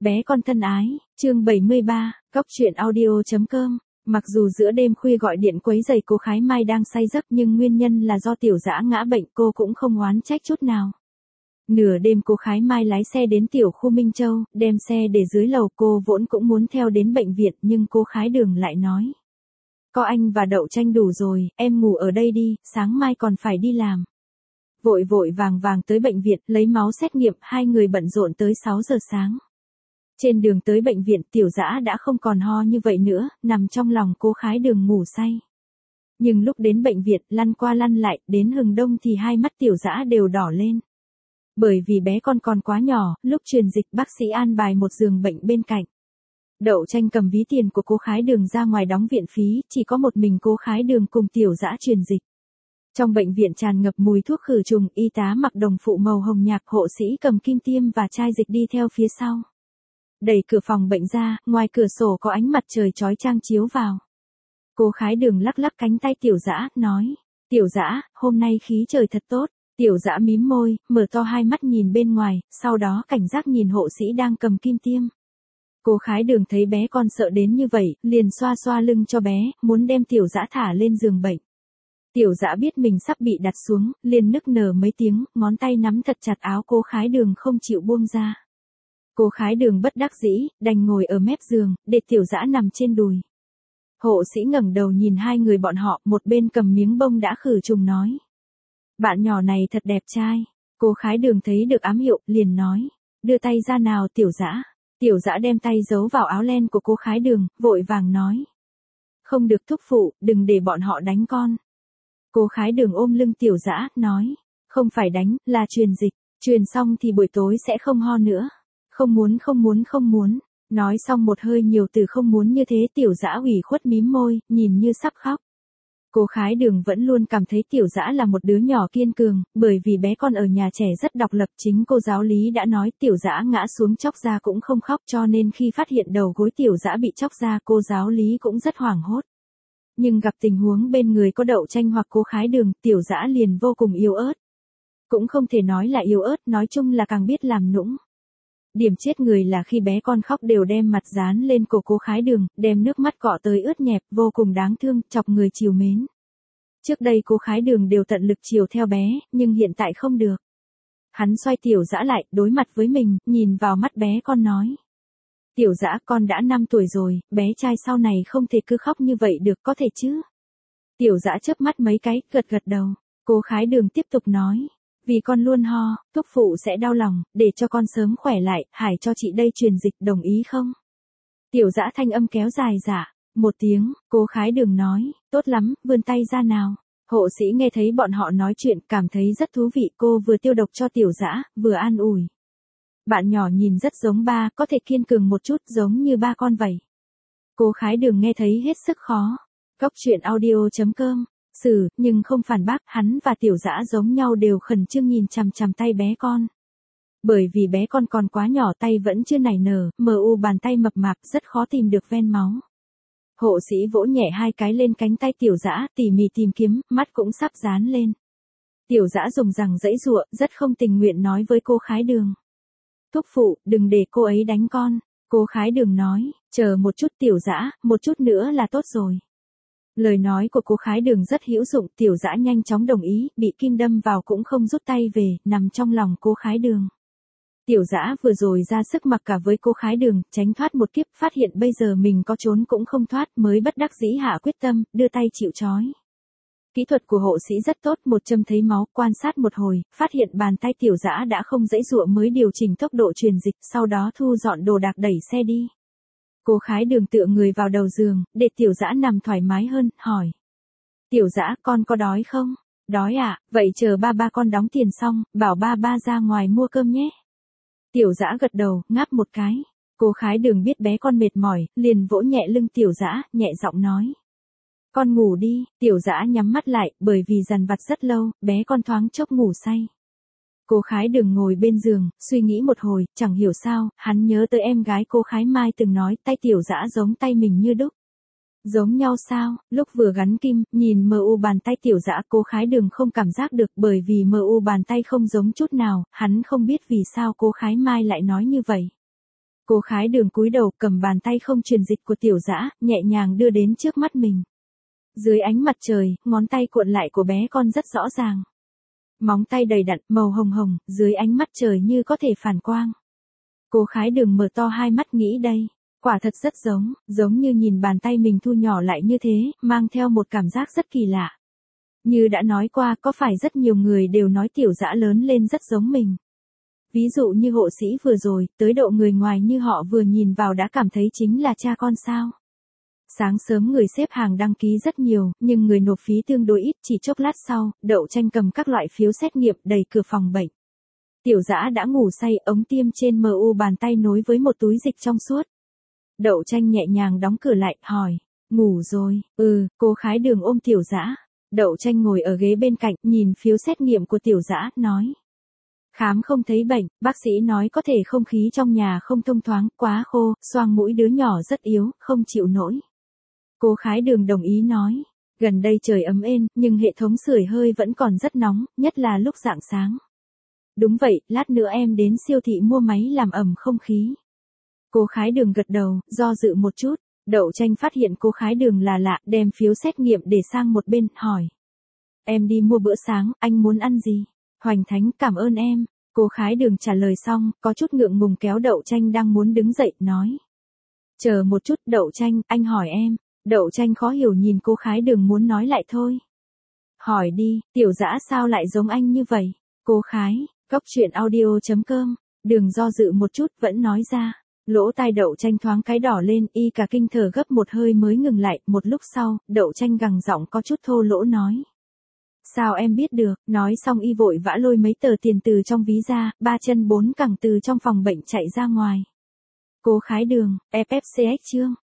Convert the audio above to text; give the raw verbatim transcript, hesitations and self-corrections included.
Bé con thân ái, chương bảy mươi ba, cóc truyện audio.com. Mặc dù giữa đêm khuya gọi điện quấy rầy cô Khái Mai đang say giấc nhưng nguyên nhân là do Tiểu Dã ngã bệnh, cô cũng không oán trách chút nào. Nửa đêm cô Khái Mai lái xe đến tiểu khu Minh Châu, đem xe để dưới lầu, cô vốn cũng muốn theo đến bệnh viện nhưng cô Khái Đường lại nói. Có anh và Đậu Tranh đủ rồi, em ngủ ở đây đi, sáng mai còn phải đi làm. Vội vội vàng vàng tới bệnh viện, lấy máu xét nghiệm, hai người bận rộn tới sáu giờ sáng. Trên đường tới bệnh viện, Tiểu Dã đã không còn ho như vậy nữa, nằm trong lòng cô Khái Đường ngủ say. Nhưng lúc đến bệnh viện, lăn qua lăn lại, đến hừng đông thì hai mắt Tiểu Dã đều đỏ lên. Bởi vì bé con còn quá nhỏ, lúc truyền dịch bác sĩ an bài một giường bệnh bên cạnh. Đậu Tranh cầm ví tiền của cô Khái Đường ra ngoài đóng viện phí, chỉ có một mình cô Khái Đường cùng Tiểu Dã truyền dịch. Trong bệnh viện tràn ngập mùi thuốc khử trùng, y tá mặc đồng phụ màu hồng nhạt, hộ sĩ cầm kim tiêm và chai dịch đi theo phía sau. Đẩy cửa phòng bệnh ra, ngoài cửa sổ có ánh mặt trời chói chang chiếu vào. Cô Khái Đường lắc lắc cánh tay Tiểu Dã, nói, Tiểu Dã, hôm nay khí trời thật tốt. Tiểu Dã mím môi, mở to hai mắt nhìn bên ngoài, sau đó cảnh giác nhìn hộ sĩ đang cầm kim tiêm. Cô Khái Đường thấy bé con sợ đến như vậy, liền xoa xoa lưng cho bé, muốn đem Tiểu Dã thả lên giường bệnh. Tiểu Dã biết mình sắp bị đặt xuống, liền nức nở mấy tiếng, ngón tay nắm thật chặt áo cô Khái Đường không chịu buông ra. Cô Khái Đường bất đắc dĩ, đành ngồi ở mép giường, để Tiểu Dã nằm trên đùi. Hộ sĩ ngẩng đầu nhìn hai người bọn họ, một bên cầm miếng bông đã khử trùng nói. Bạn nhỏ này thật đẹp trai. Cô Khái Đường thấy được ám hiệu, liền nói. Đưa tay ra nào Tiểu Dã. Tiểu Dã đem tay giấu vào áo len của cô Khái Đường, vội vàng nói. Không được thúc phụ, đừng để bọn họ đánh con. Cô Khái Đường ôm lưng Tiểu Dã, nói. Không phải đánh, là truyền dịch. Truyền xong thì buổi tối sẽ không ho nữa. Không muốn không muốn không muốn. Nói xong một hơi nhiều từ không muốn như thế, Tiểu Dã ủy khuất mím môi, nhìn như sắp khóc. Cô Khái Đường vẫn luôn cảm thấy Tiểu Dã là một đứa nhỏ kiên cường, bởi vì bé con ở nhà trẻ rất độc lập, chính cô giáo lý đã nói Tiểu Dã ngã xuống chóc ra cũng không khóc, cho nên khi phát hiện đầu gối Tiểu Dã bị chóc ra, cô giáo lý cũng rất hoảng hốt. Nhưng gặp tình huống bên người có Đậu Tranh hoặc cô Khái Đường, Tiểu Dã liền vô cùng yếu ớt. Cũng không thể nói là yếu ớt, nói chung là càng biết làm nũng. Điểm chết người là khi bé con khóc đều đem mặt dán lên cổ cô Khái Đường, đem nước mắt cọ tới ướt nhẹp, vô cùng đáng thương, chọc người trìu mến. Trước đây cô Khái Đường đều tận lực chiều theo bé, nhưng hiện tại không được. Hắn xoay Tiểu Dã lại, đối mặt với mình, nhìn vào mắt bé con nói. Tiểu Dã, con đã năm tuổi rồi, bé trai sau này không thể cứ khóc như vậy được, có thể chứ? Tiểu Dã chớp mắt mấy cái, gật gật đầu. Cô Khái Đường tiếp tục nói. Vì con luôn ho, thúc phụ sẽ đau lòng, để cho con sớm khỏe lại, Hải cho chị đây truyền dịch, đồng ý không? Tiểu Dã thanh âm kéo dài dạ. Một tiếng, cô Khái Đường nói, tốt lắm, vươn tay ra nào. Hộ sĩ nghe thấy bọn họ nói chuyện, cảm thấy rất thú vị, cô vừa tiêu độc cho Tiểu Dã, vừa an ủi. Bạn nhỏ nhìn rất giống ba, có thể kiên cường một chút, giống như ba con vậy. Cô Khái Đường nghe thấy hết sức khó. Cóc truyện audio.com. Xử, nhưng không phản bác, hắn và Tiểu Dã giống nhau đều khẩn trương nhìn chằm chằm tay bé con. Bởi vì bé con còn quá nhỏ, tay vẫn chưa nảy nở, mờ u bàn tay mập mạp, rất khó tìm được ven máu. Hộ sĩ vỗ nhẹ hai cái lên cánh tay Tiểu Dã, tỉ mỉ tìm kiếm, mắt cũng sắp dán lên. Tiểu Dã dùng rằng giãy giụa, rất không tình nguyện nói với cô Khái Đường. Thúc phụ, đừng để cô ấy đánh con. Cô Khái Đường nói, chờ một chút Tiểu Dã, một chút nữa là tốt rồi. Lời nói của cô Khái Đường rất hữu dụng, Tiểu Dã nhanh chóng đồng ý, bị kim đâm vào cũng không rút tay về, nằm trong lòng cô Khái Đường. Tiểu Dã vừa rồi ra sức mặc cả với cô Khái Đường, tránh thoát một kiếp, phát hiện bây giờ mình có trốn cũng không thoát, mới bất đắc dĩ hạ quyết tâm, đưa tay chịu trói. Kỹ thuật của hộ sĩ rất tốt, một châm thấy máu, quan sát một hồi, phát hiện bàn tay Tiểu Dã đã không giãy giụa mới điều chỉnh tốc độ truyền dịch, sau đó thu dọn đồ đạc đẩy xe đi. Cô Khái Đường tựa người vào đầu giường, để Tiểu Dã nằm thoải mái hơn, hỏi. Tiểu Dã, con có đói không? Đói ạ, à? Vậy chờ ba ba con đóng tiền xong, bảo ba ba ra ngoài mua cơm nhé. Tiểu Dã gật đầu, ngáp một cái. Cô Khái Đường biết bé con mệt mỏi, liền vỗ nhẹ lưng Tiểu Dã, nhẹ giọng nói. Con ngủ đi. Tiểu Dã nhắm mắt lại, bởi vì dằn vặt rất lâu, bé con thoáng chốc ngủ say. Cô Khái Đường ngồi bên giường, suy nghĩ một hồi, chẳng hiểu sao, hắn nhớ tới em gái cô Khái Mai từng nói tay Tiểu Dã giống tay mình như đúc. Giống nhau sao? Lúc vừa gắn kim, nhìn mờ u bàn tay Tiểu Dã, cô Khái Đường không cảm giác được, bởi vì mờ u bàn tay không giống chút nào, hắn không biết vì sao cô Khái Mai lại nói như vậy. Cô Khái Đường cúi đầu cầm bàn tay không truyền dịch của Tiểu Dã, nhẹ nhàng đưa đến trước mắt mình. Dưới ánh mặt trời, ngón tay cuộn lại của bé con rất rõ ràng. Móng tay đầy đặn, màu hồng hồng, dưới ánh mắt trời như có thể phản quang. Cô Khái Đường mở to hai mắt nghĩ đây, quả thật rất giống, giống như nhìn bàn tay mình thu nhỏ lại như thế, mang theo một cảm giác rất kỳ lạ. Như đã nói qua, có phải rất nhiều người đều nói Tiểu Dã lớn lên rất giống mình. Ví dụ như hộ sĩ vừa rồi, tới độ người ngoài như họ vừa nhìn vào đã cảm thấy chính là cha con sao. Sáng sớm người xếp hàng đăng ký rất nhiều, nhưng người nộp phí tương đối ít, chỉ chốc lát sau, Đậu Tranh cầm các loại phiếu xét nghiệm đầy cửa phòng bệnh. Tiểu Dã đã ngủ say, ống tiêm trên mờ u bàn tay nối với một túi dịch trong suốt. Đậu Tranh nhẹ nhàng đóng cửa lại, hỏi, ngủ rồi, ừ, cô Khái Đường ôm Tiểu Dã. Đậu Tranh ngồi ở ghế bên cạnh, nhìn phiếu xét nghiệm của Tiểu Dã, nói. Khám không thấy bệnh, bác sĩ nói có thể không khí trong nhà không thông thoáng, quá khô, xoang mũi đứa nhỏ rất yếu, không chịu nổi. Cô Khái Đường đồng ý nói, gần đây trời ấm êm, nhưng hệ thống sưởi hơi vẫn còn rất nóng, nhất là lúc rạng sáng. Đúng vậy, lát nữa em đến siêu thị mua máy làm ẩm không khí. Cô Khái Đường gật đầu, do dự một chút, Đậu Tranh phát hiện cô Khái Đường là lạ, đem phiếu xét nghiệm để sang một bên, hỏi. Em đi mua bữa sáng, anh muốn ăn gì? Hoành Thánh, cảm ơn em. Cô Khái Đường trả lời xong, có chút ngượng ngùng kéo Đậu Tranh đang muốn đứng dậy, nói. Chờ một chút, Đậu Tranh, anh hỏi em. Đậu Tranh khó hiểu nhìn cô Khái Đường muốn nói lại thôi. Hỏi đi, Tiểu Dã sao lại giống anh như vậy? Cô Khái, cốc truyện audio chấm com, Đường do dự một chút vẫn nói ra. Lỗ tai Đậu Tranh thoáng cái đỏ lên, y cả kinh thở gấp một hơi mới ngừng lại, một lúc sau, Đậu Tranh gằn giọng có chút thô lỗ nói. Sao em biết được, nói xong y vội vã lôi mấy tờ tiền từ trong ví ra, ba chân bốn cẳng từ trong phòng bệnh chạy ra ngoài. Cô Khái Đường, ép ép xê ích chương.